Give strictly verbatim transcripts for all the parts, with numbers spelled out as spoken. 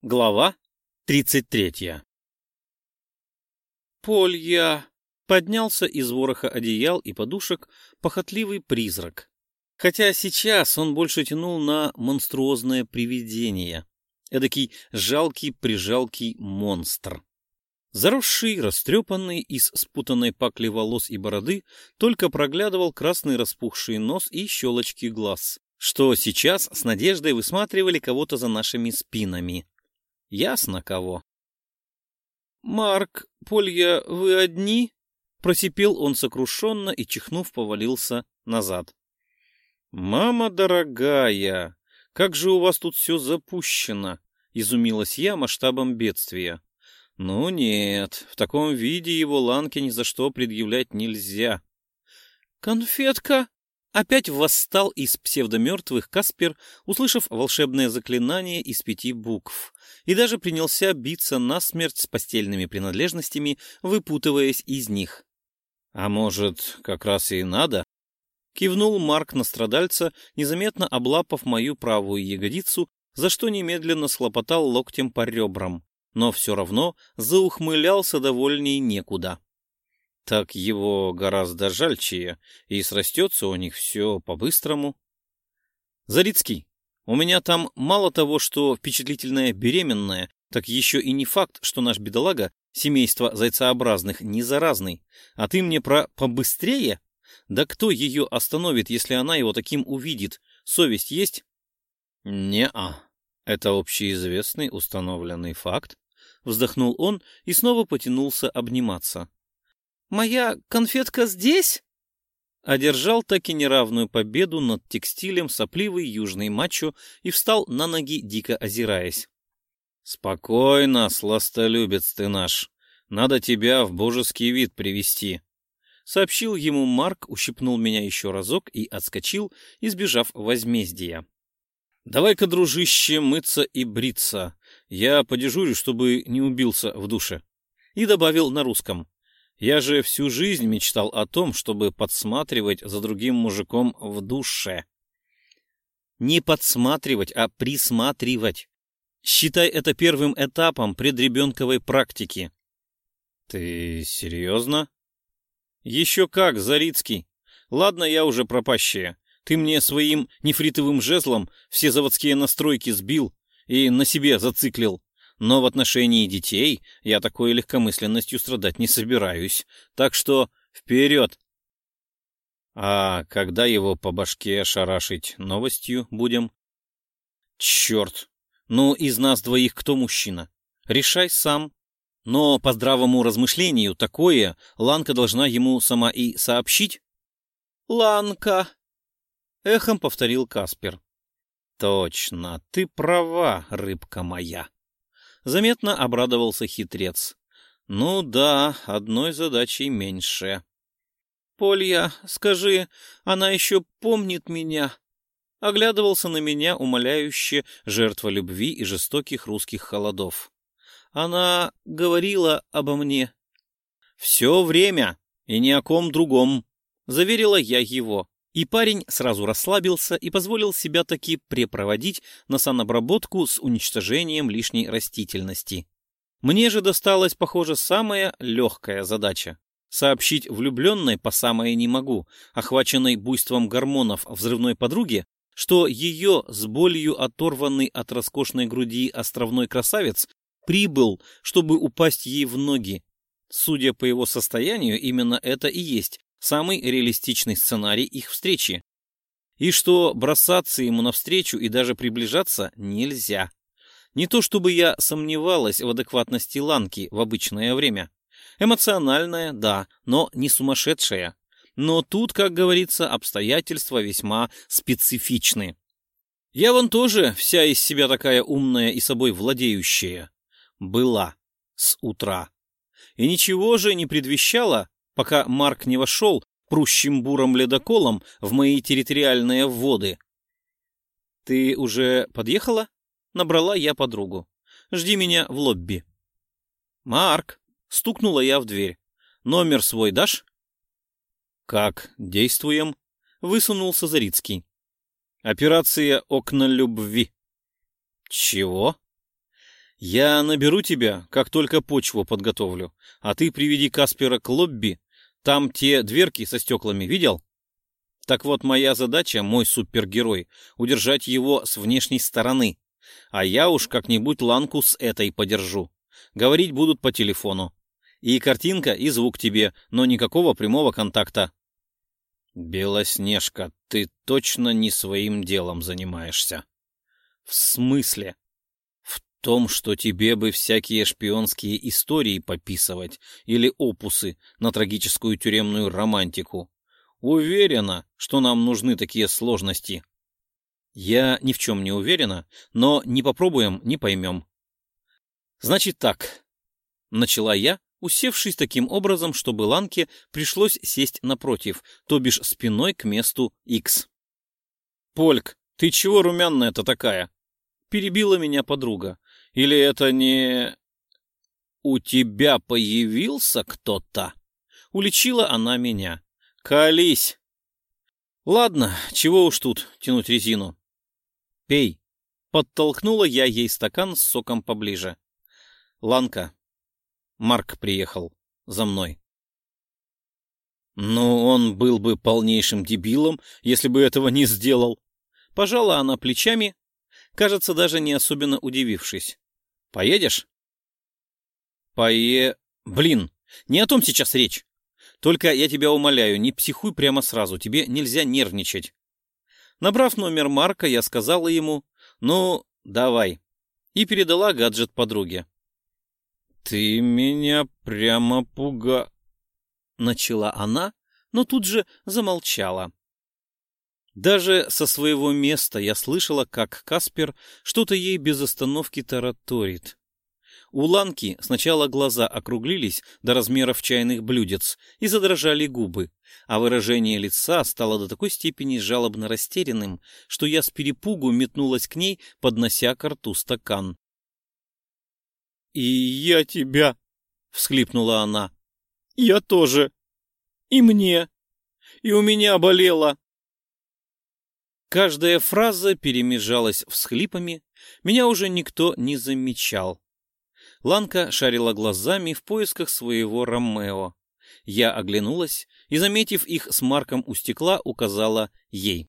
Глава тридцать третья. Полья! Поднялся из вороха одеял и подушек похотливый призрак. Хотя сейчас он больше тянул на монструозное привидение. Эдакий жалкий-прижалкий монстр. Заросший, растрепанный, из спутанной пакли волос и бороды, только проглядывал красный распухший нос и щелочки глаз, что сейчас с надеждой высматривали кого-то за нашими спинами. Ясно кого. «Марк, Полья, вы одни?» — просипел он сокрушенно и, чихнув, повалился назад. «Мама дорогая, как же у вас тут все запущено!» — изумилась я масштабом бедствия. «Ну нет, в таком виде его Ланке ни за что предъявлять нельзя». «Конфетка!» Опять восстал из псевдомертвых Каспер, услышав волшебное заклинание из пяти букв, и даже принялся биться насмерть с постельными принадлежностями, выпутываясь из них. «А может, как раз и надо?» — кивнул Марк на страдальца, незаметно облапав мою правую ягодицу, за что немедленно схлопотал локтем по ребрам, но все равно заухмылялся довольней некуда. Так его гораздо жальче, и срастется у них все по-быстрому. Зарицкий, у меня там мало того, что впечатлительная беременная, так еще и не факт, что наш бедолага, семейство зайцеобразных, не заразный. А ты мне про «побыстрее»? Да кто ее остановит, если она его таким увидит? Совесть есть? Не-а. Это общеизвестный установленный факт. Вздохнул он и снова потянулся обниматься. «Моя конфетка здесь?» Одержал таки неравную победу над текстилем сопливый южный мачо и встал на ноги, дико озираясь. «Спокойно, сластолюбец ты наш. Надо тебя в божеский вид привести», — сообщил ему Марк, ущипнул меня еще разок и отскочил, избежав возмездия. «Давай-ка, дружище, мыться и бриться. Я подежурю, чтобы не убился в душе». И добавил на русском. Я же всю жизнь мечтал о том, чтобы подсматривать за другим мужиком в душе. Не подсматривать, а присматривать. Считай это первым этапом предребенковой практики. Ты серьезно? Еще как, Зарицкий. Ладно, я уже пропащая. Ты мне своим нефритовым жезлом все заводские настройки сбил и на себе зациклил. Но в отношении детей я такой легкомысленностью страдать не собираюсь. Так что вперед! А когда его по башке шарашить новостью будем? Черт! Ну, из нас двоих кто мужчина? Решай сам. Но по здравому размышлению такое Ланка должна ему сама и сообщить. Ланка! Эхом повторил Каспер. Точно, ты права, рыбка моя. Заметно обрадовался хитрец. Ну да, одной задачей меньше. Полья, скажи, она еще помнит меня? Оглядывался на меня умоляюще жертва любви и жестоких русских холодов. Она говорила обо мне. Все время, и ни о ком другом, заверила я его. И парень сразу расслабился и позволил себя таки препроводить на санобработку с уничтожением лишней растительности. Мне же досталась, похоже, самая легкая задача — сообщить влюбленной по самое не могу, охваченной буйством гормонов взрывной подруге, что ее с болью оторванный от роскошной груди островной красавец прибыл, чтобы упасть ей в ноги. Судя по его состоянию, именно это и есть самый реалистичный сценарий их встречи. И что бросаться ему навстречу и даже приближаться нельзя. Не то чтобы я сомневалась в адекватности Ланки в обычное время. Эмоциональная, да, но не сумасшедшая. Но тут, как говорится, обстоятельства весьма специфичны. Я вон тоже вся из себя такая умная и собой владеющая. Была. С утра. И ничего же не предвещало, пока Марк не вошел прущим бурым ледоколом в мои территориальные воды. — Ты уже подъехала? — набрала я подругу. — Жди меня в лобби. — Марк! — стукнула я в дверь. — Номер свой дашь? — Как действуем? — высунулся Зарицкий. — Операция «Окна любви». — Чего? Я наберу тебя, как только почву подготовлю, а ты приведи Каспера к лобби. Там те дверки со стеклами, видел? Так вот, моя задача, мой супергерой, удержать его с внешней стороны. А я уж как-нибудь Ланку с этой подержу. Говорить будут по телефону. И картинка, и звук тебе, но никакого прямого контакта. Белоснежка, ты точно не своим делом занимаешься. В смысле? В том, что тебе бы всякие шпионские истории пописывать или опусы на трагическую тюремную романтику. Уверена, что нам нужны такие сложности. Я ни в чем не уверена, но не попробуем, не поймем. Значит так, начала я, усевшись таким образом, чтобы Ланке пришлось сесть напротив, то бишь спиной к месту Х. Польк, ты чего румяная-то такая? Перебила меня подруга. Или это не... У тебя появился кто-то? Уличила она меня. Колись. Ладно, чего уж тут тянуть резину. Пей. Подтолкнула я ей стакан с соком поближе. Ланка, Марк приехал за мной. Ну, он был бы полнейшим дебилом, если бы этого не сделал. Пожала она плечами, кажется, даже не особенно удивившись. Поедешь? Пое... Блин, не о том сейчас речь. Только я тебя умоляю, не психуй прямо сразу, тебе нельзя нервничать. Набрав номер Марка, я сказала ему, ну, давай, и передала гаджет подруге. Ты меня прямо пуга... Начала она, но тут же замолчала. Даже со своего места я слышала, как Каспер что-то ей без остановки тараторит. У Ланки сначала глаза округлились до размеров чайных блюдец и задрожали губы, а выражение лица стало до такой степени жалобно растерянным, что я с перепугу метнулась к ней, поднося ко рту стакан. «И я тебя!» — всхлипнула она. «Я тоже! И мне! И у меня болело!» Каждая фраза перемежалась всхлипами, меня уже никто не замечал. Ланка шарила глазами в поисках своего Ромео. Я оглянулась и, заметив их с Марком у стекла, указала ей.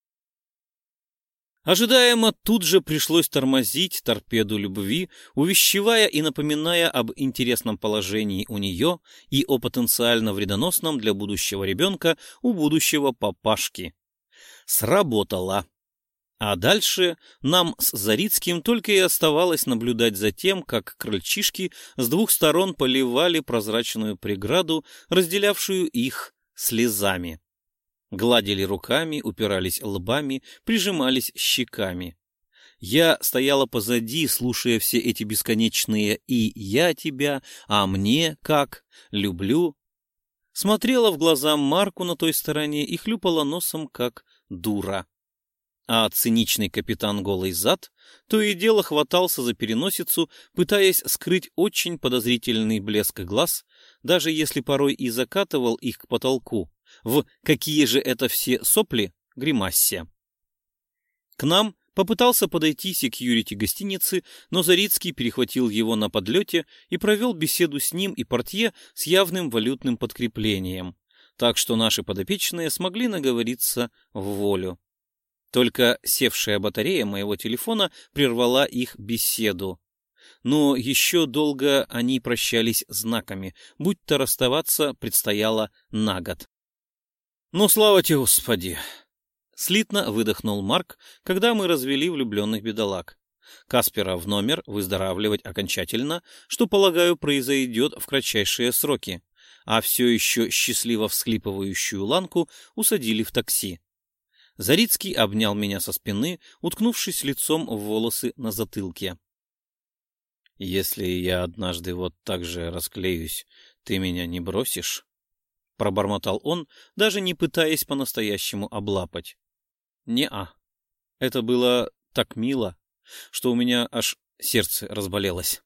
Ожидаемо тут же пришлось тормозить торпеду любви, увещевая и напоминая об интересном положении у нее и о потенциально вредоносном для будущего ребенка у будущего папашки. Сработало. А дальше нам с Зарицким только и оставалось наблюдать за тем, как крольчишки с двух сторон поливали прозрачную преграду, разделявшую их слезами. Гладили руками, упирались лбами, прижимались щеками. Я стояла позади, слушая все эти бесконечные «и я тебя», «а мне как», «люблю». Смотрела в глаза Марку на той стороне и хлюпала носом, как дура. А циничный капитан Голый Зад то и дело хватался за переносицу, пытаясь скрыть очень подозрительный блеск глаз, даже если порой и закатывал их к потолку, в «какие же это все сопли» гримассе. К нам попытался подойти секьюрити гостиницы, но Зарицкий перехватил его на подлете и провел беседу с ним и портье с явным валютным подкреплением, так что наши подопечные смогли наговориться в волю. Только севшая батарея моего телефона прервала их беседу. Но еще долго они прощались знаками, будто расставаться предстояло на год. «Ну, слава тебе, Господи!» Слитно выдохнул Марк, когда мы развели влюбленных бедолаг. Каспера в номер выздоравливать окончательно, что, полагаю, произойдет в кратчайшие сроки, а все еще счастливо всхлипывающую Ланку усадили в такси. Зарицкий обнял меня со спины, уткнувшись лицом в волосы на затылке. «Если я однажды вот так же расклеюсь, ты меня не бросишь?» — пробормотал он, даже не пытаясь по-настоящему облапать. «Не-а. Это было так мило, что у меня аж сердце разболелось».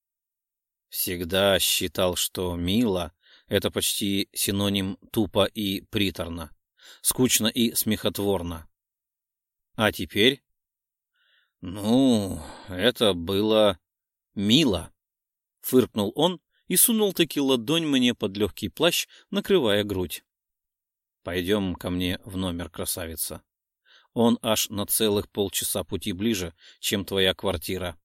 Всегда считал, что мило — это почти синоним тупо и приторно. Скучно и смехотворно. А теперь? Ну, это было Мило, — фыркнул он и сунул таки ладонь мне под легкий плащ, накрывая грудь. Пойдем ко мне в номер, красавица. Он аж на целых полчаса пути ближе, чем твоя квартира.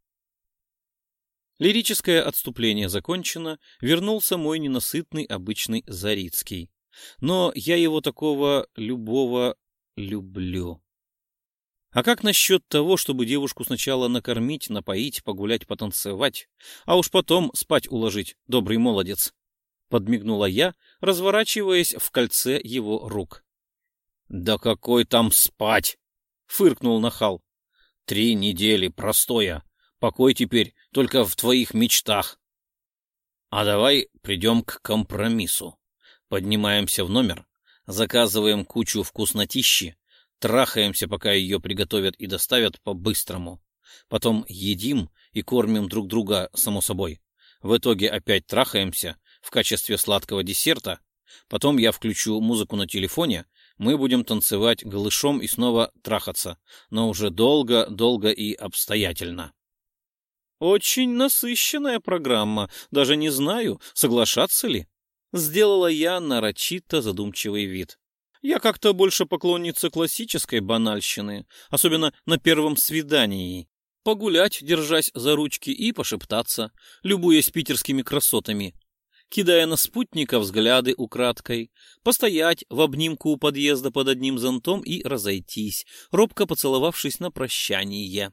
Лирическое отступление закончено, вернулся мой ненасытный обычный Зарицкий. Но я его такого любого люблю. А как насчет того, чтобы девушку сначала накормить, напоить, погулять, потанцевать, а уж потом спать уложить, добрый молодец? Подмигнула я, разворачиваясь в кольце его рук. Да какой там спать? Фыркнул нахал. Три недели простоя. Покой теперь только в твоих мечтах. А давай придем к компромиссу. Поднимаемся в номер, заказываем кучу вкуснотищи, трахаемся, пока ее приготовят и доставят по-быстрому. Потом едим и кормим друг друга, само собой. В итоге опять трахаемся в качестве сладкого десерта. Потом я включу музыку на телефоне, мы будем танцевать голышом и снова трахаться, но уже долго, долго и обстоятельно. Очень насыщенная программа, даже не знаю, соглашаться ли. Сделала я нарочито задумчивый вид. Я как-то больше поклонница классической банальщины, особенно на первом свидании. Погулять, держась за ручки, и пошептаться, любуясь питерскими красотами, кидая на спутника взгляды украдкой, постоять в обнимку у подъезда под одним зонтом и разойтись, робко поцеловавшись на прощание.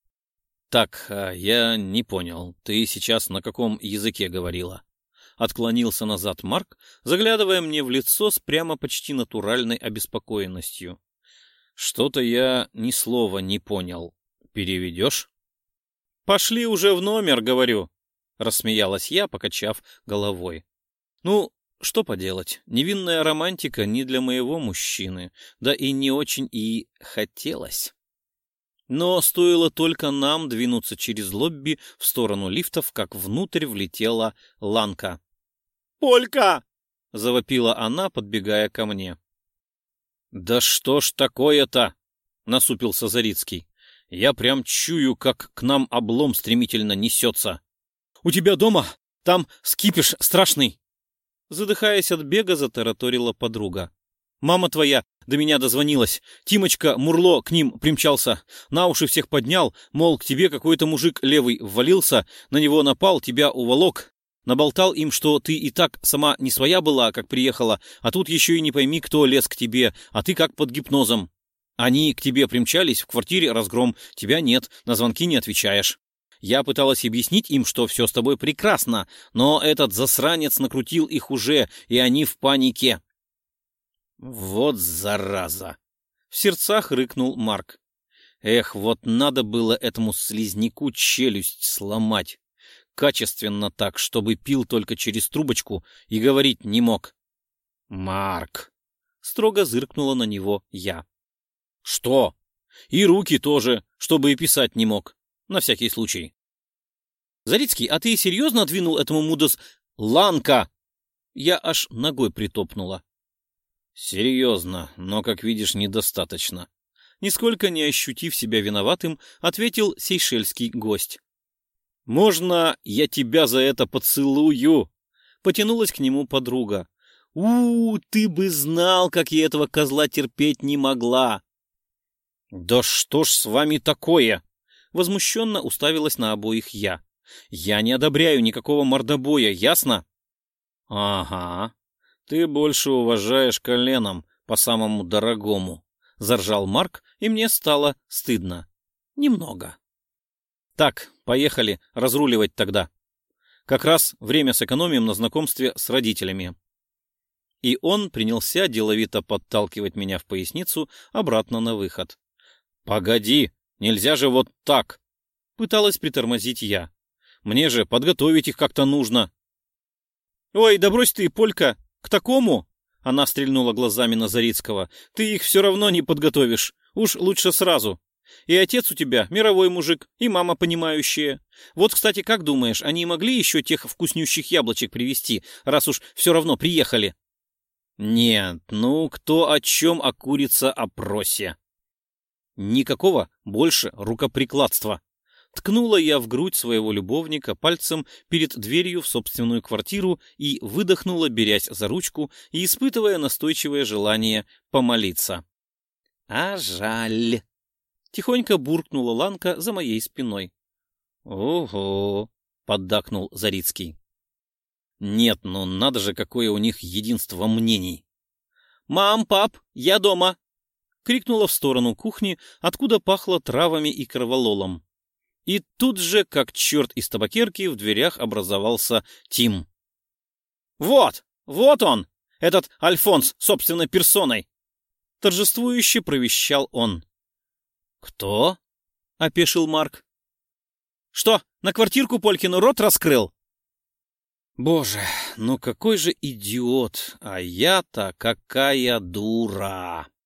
Так, я не понял, ты сейчас на каком языке говорила? Отклонился назад Марк, заглядывая мне в лицо с прямо почти натуральной обеспокоенностью. Что-то я ни слова не понял. Переведешь? Пошли уже в номер, говорю. Рассмеялась я, покачав головой. Ну, что поделать, невинная романтика не для моего мужчины, да и не очень и хотелось. Но стоило только нам двинуться через лобби в сторону лифтов, как внутрь влетела Ланка. «Полька!» — завопила она, подбегая ко мне. «Да что ж такое-то?» — насупился Зарицкий. «Я прям чую, как к нам облом стремительно несется». «У тебя дома? Там скипиш страшный!» Задыхаясь от бега, затараторила подруга. «Мама твоя до меня дозвонилась. Тимочка Мурло к ним примчался. На уши всех поднял, мол, к тебе какой-то мужик левый ввалился, на него напал, тебя уволок. Наболтал им, что ты и так сама не своя была, как приехала, а тут еще и не пойми, кто лез к тебе, а ты как под гипнозом. Они к тебе примчались, в квартире разгром, тебя нет, на звонки не отвечаешь. Я пыталась объяснить им, что все с тобой прекрасно, но этот засранец накрутил их уже, и они в панике». «Вот зараза!» — в сердцах рыкнул Марк. «Эх, вот надо было этому слизняку челюсть сломать. Качественно так, чтобы пил только через трубочку и говорить не мог». «Марк!» — строго зыркнула на него я. «Что? И руки тоже, чтобы и писать не мог. На всякий случай». «Зарицкий, а ты серьезно двинул этому мудос... Ланка!» Я аж ногой притопнула. «Серьезно, но, как видишь, недостаточно». Нисколько не ощутив себя виноватым, ответил сейшельский гость. «Можно я тебя за это поцелую?» Потянулась к нему подруга. у, -у ты бы знал, как я этого козла терпеть не могла!» «Да что ж с вами такое?» Возмущенно уставилась на обоих я. «Я не одобряю никакого мордобоя, ясно?» «Ага, ты больше уважаешь коленом по самому дорогому», — заржал Марк, и мне стало стыдно. Немного. «Так, поехали разруливать тогда. Как раз время сэкономим на знакомстве с родителями». И он принялся деловито подталкивать меня в поясницу обратно на выход. «Погоди, нельзя же вот так!» — пыталась притормозить я. «Мне же подготовить их как-то нужно». «Ой, да брось ты, Полька, к такому?» — она стрельнула глазами на Зарицкого. «Ты их все равно не подготовишь. Уж лучше сразу. И отец у тебя мировой мужик, и мама понимающая. Вот, кстати, как думаешь, они могли еще тех вкуснющих яблочек привезти, раз уж все равно приехали?» «Нет, ну кто о чем, о курица о просе». «Никакого больше рукоприкладства», Ткнула я в грудь своего любовника пальцем перед дверью в собственную квартиру и выдохнула, берясь за ручку и испытывая настойчивое желание помолиться. «А жаль!» — тихонько буркнула Ланка за моей спиной. «Ого!» — поддакнул Зарицкий. «Нет, ну надо же, какое у них единство мнений!» «Мам, пап, я дома!» — крикнула в сторону кухни, откуда пахло травами и корвалолом. И тут же, как черт из табакерки, в дверях образовался Тим. «Вот, вот он, этот Альфонс собственной персоной!» Торжествующе провещал он. «Кто?» — опешил Марк. «Что, на квартирку Полькину рот раскрыл?» «Боже, ну какой же идиот, а я-то какая дура!»